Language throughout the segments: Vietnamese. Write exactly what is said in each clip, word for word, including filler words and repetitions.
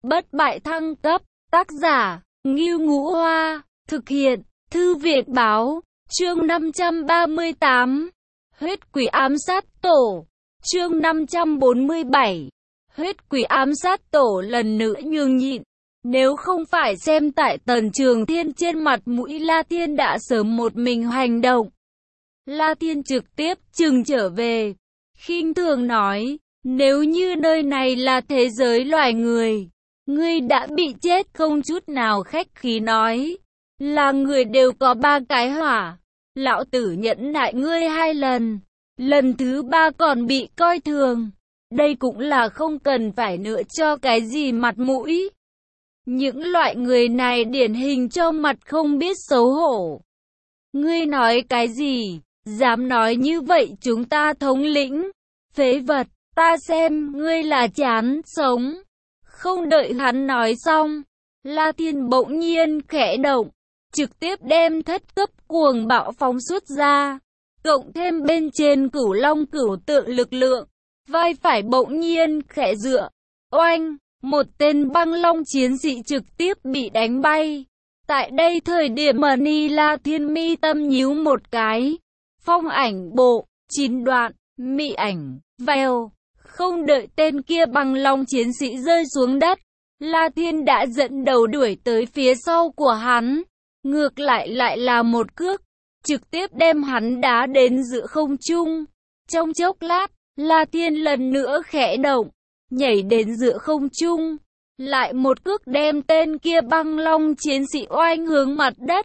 Bất bại thăng cấp, tác giả, Ngưu Ngũ Hoa, thực hiện, Thư viện báo, chương năm trăm ba mươi tám, huyết quỷ ám sát tổ, chương năm trăm bốn mươi bảy, huyết quỷ ám sát tổ lần nữa nhường nhịn. Nếu không phải xem tại Tần Trường Thiên trên mặt mũi, La Thiên đã sớm một mình hành động. La Thiên trực tiếp chừng trở về, khinh thường nói, nếu như nơi này là thế giới loài người, ngươi đã bị chết không chút nào khách khí nói. Là người đều có ba cái hỏa, lão tử nhẫn nại ngươi hai lần, lần thứ ba còn bị coi thường. Đây cũng là không cần phải nữa cho cái gì mặt mũi. Những loại người này điển hình cho mặt không biết xấu hổ. Ngươi nói cái gì? Dám nói như vậy chúng ta thống lĩnh? Phế vật, ta xem ngươi là chán sống. Không đợi hắn nói xong, La Thiên bỗng nhiên khẽ động, trực tiếp đem thất cấp cuồng bạo phóng xuất ra, cộng thêm bên trên cửu long cửu tượng lực lượng, vai phải bỗng nhiên khẽ dựa, oanh, một tên băng long chiến sĩ trực tiếp bị đánh bay. Tại đây thời điểm mà Ni La Thiên mi tâm nhíu một cái, phong ảnh bộ, chín đoạn, mị ảnh, vèo. Không đợi tên kia băng long chiến sĩ rơi xuống đất, La Thiên đã dẫn đầu đuổi tới phía sau của hắn. Ngược lại lại là một cước, trực tiếp đem hắn đá đến giữa không trung. Trong chốc lát, La Thiên lần nữa khẽ động, nhảy đến giữa không trung. Lại một cước đem tên kia băng long chiến sĩ oanh hướng mặt đất.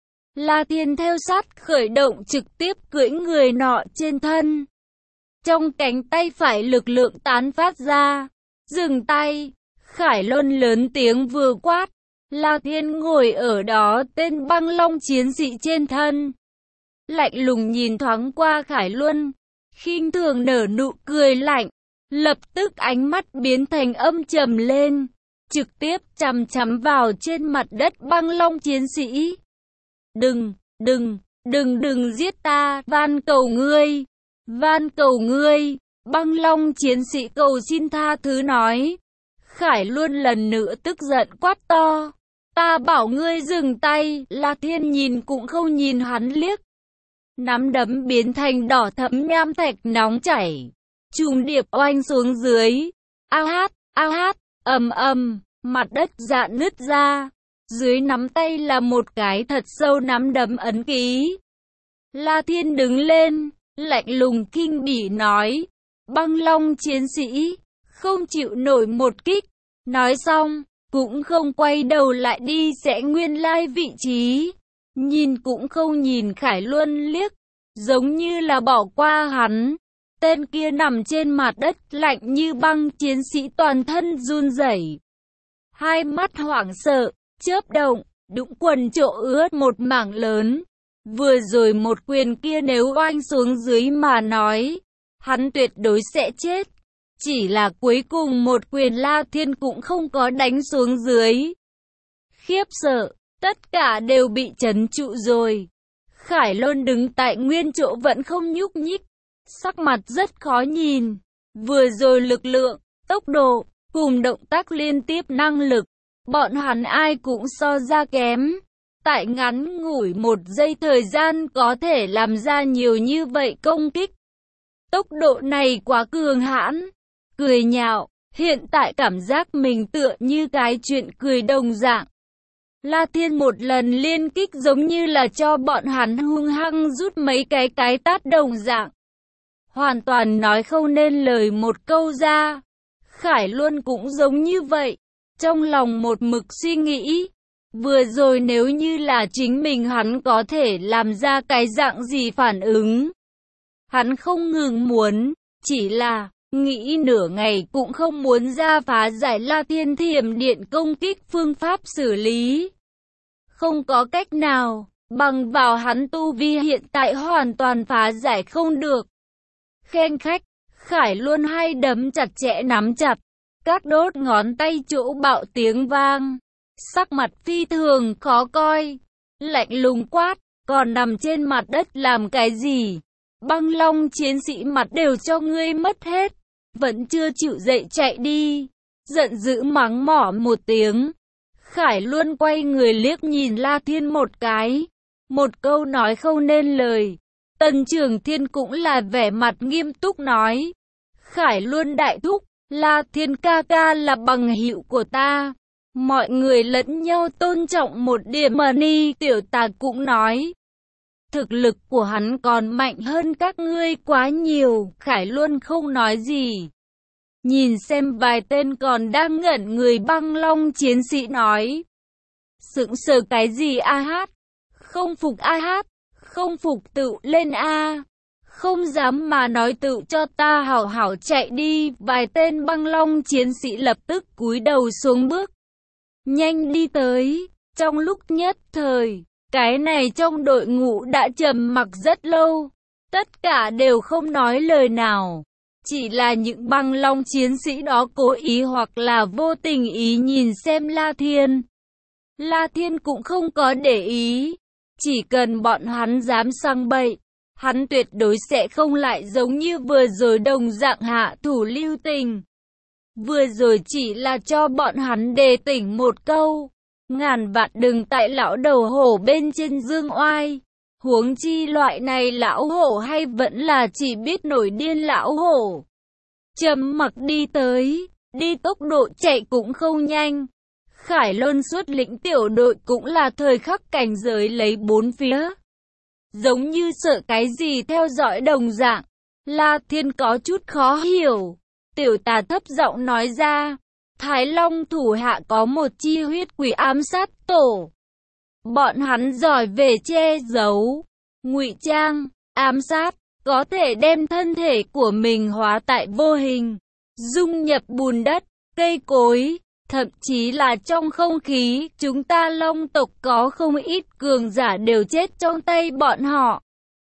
La Thiên theo sát khởi động trực tiếp cưỡi người nọ trên thân. Trong cánh tay phải lực lượng tán phát ra. Dừng tay, Khải Luân lớn tiếng vừa quát. La Thiên ngồi ở đó tên băng long chiến sĩ trên thân. Lạnh lùng nhìn thoáng qua Khải Luân, khinh thường nở nụ cười lạnh. Lập tức ánh mắt biến thành âm trầm lên, trực tiếp chằm chằm vào trên mặt đất băng long chiến sĩ. Đừng, đừng, đừng đừng giết ta, van cầu ngươi. Van cầu ngươi, băng long chiến sĩ cầu xin tha thứ nói. Khải Luân lần nữa tức giận quát to. Ta bảo ngươi dừng tay. La Thiên nhìn cũng không nhìn hắn liếc. Nắm đấm biến thành đỏ thẫm nham thạch nóng chảy. Trùng điệp oanh xuống dưới. A hát, a hát, ầm ầm, mặt đất rạn nứt ra. Dưới nắm tay là một cái thật sâu nắm đấm ấn ký. La Thiên đứng lên, lạnh lùng kinh bỉ nói, băng long chiến sĩ, không chịu nổi một kích. Nói xong, cũng không quay đầu lại đi sẽ nguyên lai vị trí. Nhìn cũng không nhìn Khải Luân liếc, giống như là bỏ qua hắn. Tên kia nằm trên mặt đất lạnh như băng, chiến sĩ toàn thân run rẩy, hai mắt hoảng sợ, chớp động, đũng quần trộ ướt một mảng lớn. Vừa rồi một quyền kia nếu oanh xuống dưới mà nói, hắn tuyệt đối sẽ chết. Chỉ là cuối cùng một quyền La Thiên cũng không có đánh xuống dưới. Khiếp sợ, tất cả đều bị trấn trụ rồi. Khải Luân đứng tại nguyên chỗ vẫn không nhúc nhích, sắc mặt rất khó nhìn. Vừa rồi lực lượng, tốc độ, cùng động tác liên tiếp năng lực, bọn hắn ai cũng so ra kém. Tại ngắn ngủi một giây thời gian có thể làm ra nhiều như vậy công kích. Tốc độ này quá cường hãn. Cười nhạo, hiện tại cảm giác mình tựa như cái chuyện cười đồng dạng. La Thiên một lần liên kích giống như là cho bọn hắn hung hăng rút mấy cái cái tát đồng dạng. Hoàn toàn nói không nên lời một câu ra. Khải Luân cũng giống như vậy. Trong lòng một mực suy nghĩ. Vừa rồi nếu như là chính mình hắn có thể làm ra cái dạng gì phản ứng. Hắn không ngừng muốn, chỉ là nghĩ nửa ngày cũng không muốn ra phá giải La Thiên thiểm điện công kích phương pháp xử lý. Không có cách nào, bằng vào hắn tu vi hiện tại hoàn toàn phá giải không được. Khen khách, Khải Luân hai đấm chặt chẽ nắm chặt, các đốt ngón tay chỗ bạo tiếng vang. Sắc mặt phi thường khó coi, lạnh lùng quát, còn nằm trên mặt đất làm cái gì? Băng long chiến sĩ mặt đều cho ngươi mất hết, vẫn chưa chịu dậy chạy đi. giận dữ mắng mỏ một tiếng. Khải Luân quay người liếc nhìn La Thiên một cái, một câu nói không nên lời. Tần Trường Thiên cũng là vẻ mặt nghiêm túc nói, Khải Luân đại thúc, La Thiên ca ca là bằng hữu của ta, mọi người lẫn nhau tôn trọng một điểm mà. Ni Tiểu Tà cũng nói, thực lực của hắn còn mạnh hơn các ngươi quá nhiều. Khải Luân không nói gì, nhìn xem vài tên còn đang ngẩn người băng long chiến sĩ nói, sững sờ cái gì a hát, không phục a hát, không phục tự lên a, không dám mà nói tự cho ta hảo hảo chạy đi. Vài tên băng long chiến sĩ lập tức cúi đầu xuống bước nhanh đi tới. Trong lúc nhất thời, cái này trong đội ngũ đã trầm mặc rất lâu, tất cả đều không nói lời nào. Chỉ là những băng long chiến sĩ đó cố ý hoặc là vô tình ý nhìn xem La Thiên. La Thiên cũng không có để ý, chỉ cần bọn hắn dám sang bậy, hắn tuyệt đối sẽ không lại giống như vừa rồi đồng dạng hạ thủ lưu tình. Vừa rồi chỉ là cho bọn hắn đề tỉnh một câu, ngàn vạn đừng tại lão đầu hổ bên trên dương oai. Huống chi loại này lão hổ hay vẫn là chỉ biết nổi điên lão hổ. Trầm mặc đi tới, đi tốc độ chạy cũng không nhanh. Khải Luân xuất lĩnh tiểu đội cũng là thời khắc cảnh giới lấy bốn phía, giống như sợ cái gì theo dõi đồng dạng. La Thiên có chút khó hiểu. Tiểu Tà thấp giọng nói ra, Thái Long thủ hạ có một chi huyết quỷ ám sát tổ. Bọn hắn giỏi về che giấu, ngụy trang, ám sát, có thể đem thân thể của mình hóa tại vô hình, dung nhập bùn đất, cây cối, thậm chí là trong không khí. Chúng ta Long tộc có không ít cường giả đều chết trong tay bọn họ.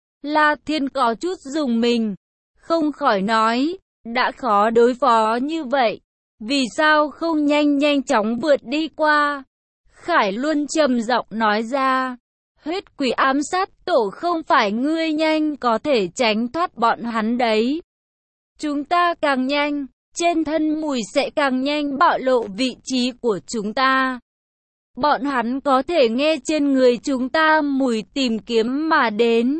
La Thiên có chút rùng mình, không khỏi nói, đã khó đối phó như vậy, vì sao không nhanh nhanh chóng vượt đi qua? Khải Luân trầm giọng nói ra, huyết quỷ ám sát tổ không phải ngươi nhanh có thể tránh thoát bọn hắn đấy. Chúng ta càng nhanh, trên thân mùi sẽ càng nhanh bạo lộ vị trí của chúng ta. Bọn hắn có thể nghe trên người chúng ta mùi tìm kiếm mà đến.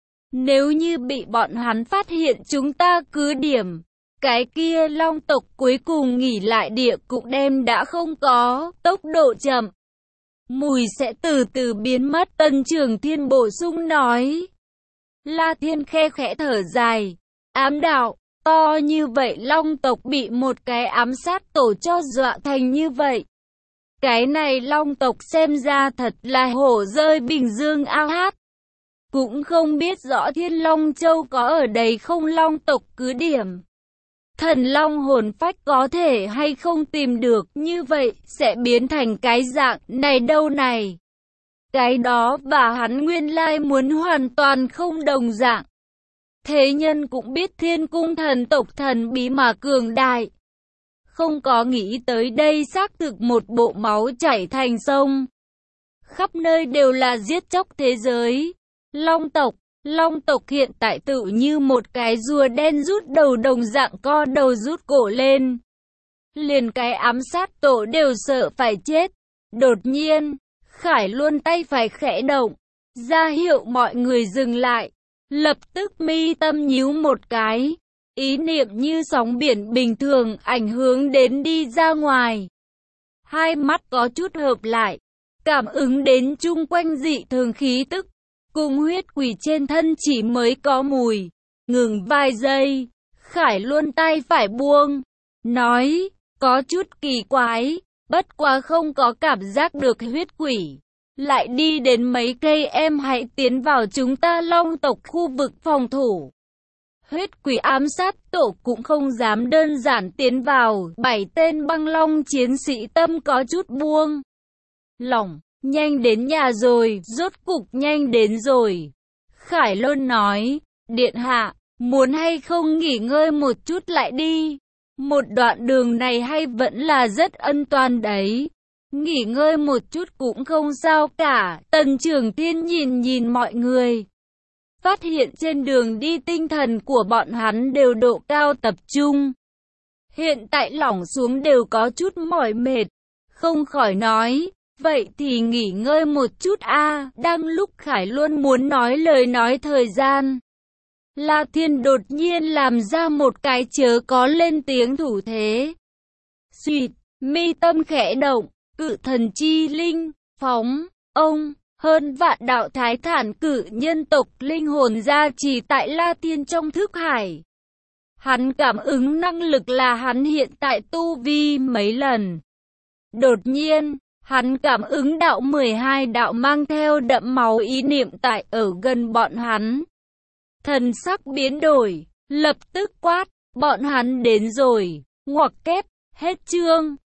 Nếu như bị bọn hắn phát hiện chúng ta cứ điểm, cái kia Long tộc cuối cùng nghỉ lại địa cũng đem đã không có, tốc độ chậm. Mùi sẽ từ từ biến mất. Tần Trường Thiên bổ sung nói. La Thiên khe khẽ thở dài, ám đạo, to như vậy Long tộc bị một cái ám sát tổ cho dọa thành như vậy. Cái này Long tộc xem ra thật là hổ rơi Bình Dương ao hát. Cũng không biết rõ Thiên Long Châu có ở đây không. Long tộc cứ điểm, thần long hồn phách có thể hay không tìm được, như vậy sẽ biến thành cái dạng này đâu này. Cái đó và hắn nguyên lai muốn hoàn toàn không đồng dạng. Thế nhân cũng biết Thiên Cung thần tộc thần bí mà cường đại, không có nghĩ tới đây xác thực một bộ máu chảy thành sông, khắp nơi đều là giết chóc thế giới. Long tộc, Long tộc hiện tại tự như một cái rùa đen rút đầu đồng dạng, co đầu rút cổ lên. Liền cái ám sát tổ đều sợ phải chết. Đột nhiên, Khải Luân tay phải khẽ động, ra hiệu mọi người dừng lại. Lập tức mi tâm nhíu một cái, ý niệm như sóng biển bình thường ảnh hưởng đến đi ra ngoài. Hai mắt có chút hợp lại, cảm ứng đến chung quanh dị thường khí tức, cùng huyết quỷ trên thân chỉ mới có mùi. Ngừng vài giây, Khải Luân tay phải buông, nói, có chút kỳ quái, bất quá không có cảm giác được huyết quỷ. Lại đi đến mấy cây, em hãy tiến vào chúng ta Long tộc khu vực phòng thủ. Huyết quỷ ám sát tổ cũng không dám đơn giản tiến vào. Bảy tên băng long chiến sĩ tâm có chút buông lỏng. Nhanh đến nhà rồi, rốt cục nhanh đến rồi. Khải Luân nói, điện hạ, muốn hay không nghỉ ngơi một chút lại đi. Một đoạn đường này hay vẫn là rất an toàn đấy. Nghỉ ngơi một chút cũng không sao cả. Tần Trường Thiên nhìn nhìn mọi người, phát hiện trên đường đi tinh thần của bọn hắn đều độ cao tập trung. hiện tại lỏng xuống đều có chút mỏi mệt, không khỏi nói, vậy thì nghỉ ngơi một chút a. Đang lúc Khải luôn muốn nói lời nói thời gian, La Thiên đột nhiên làm ra một cái chớ có lên tiếng thủ thế. Xuyệt, mi tâm khẽ động, cự thần chi linh, phóng, ông, hơn vạn đạo thái thản cử nhân tộc linh hồn ra chỉ tại La Thiên trong thức hải. Hắn cảm ứng năng lực là hắn hiện tại tu vi mấy lần. Đột nhiên, hắn cảm ứng đạo mười hai đạo mang theo đậm máu ý niệm tại ở gần bọn hắn. Thần sắc biến đổi, lập tức quát, bọn hắn đến rồi, ngoặc kép, hết chương.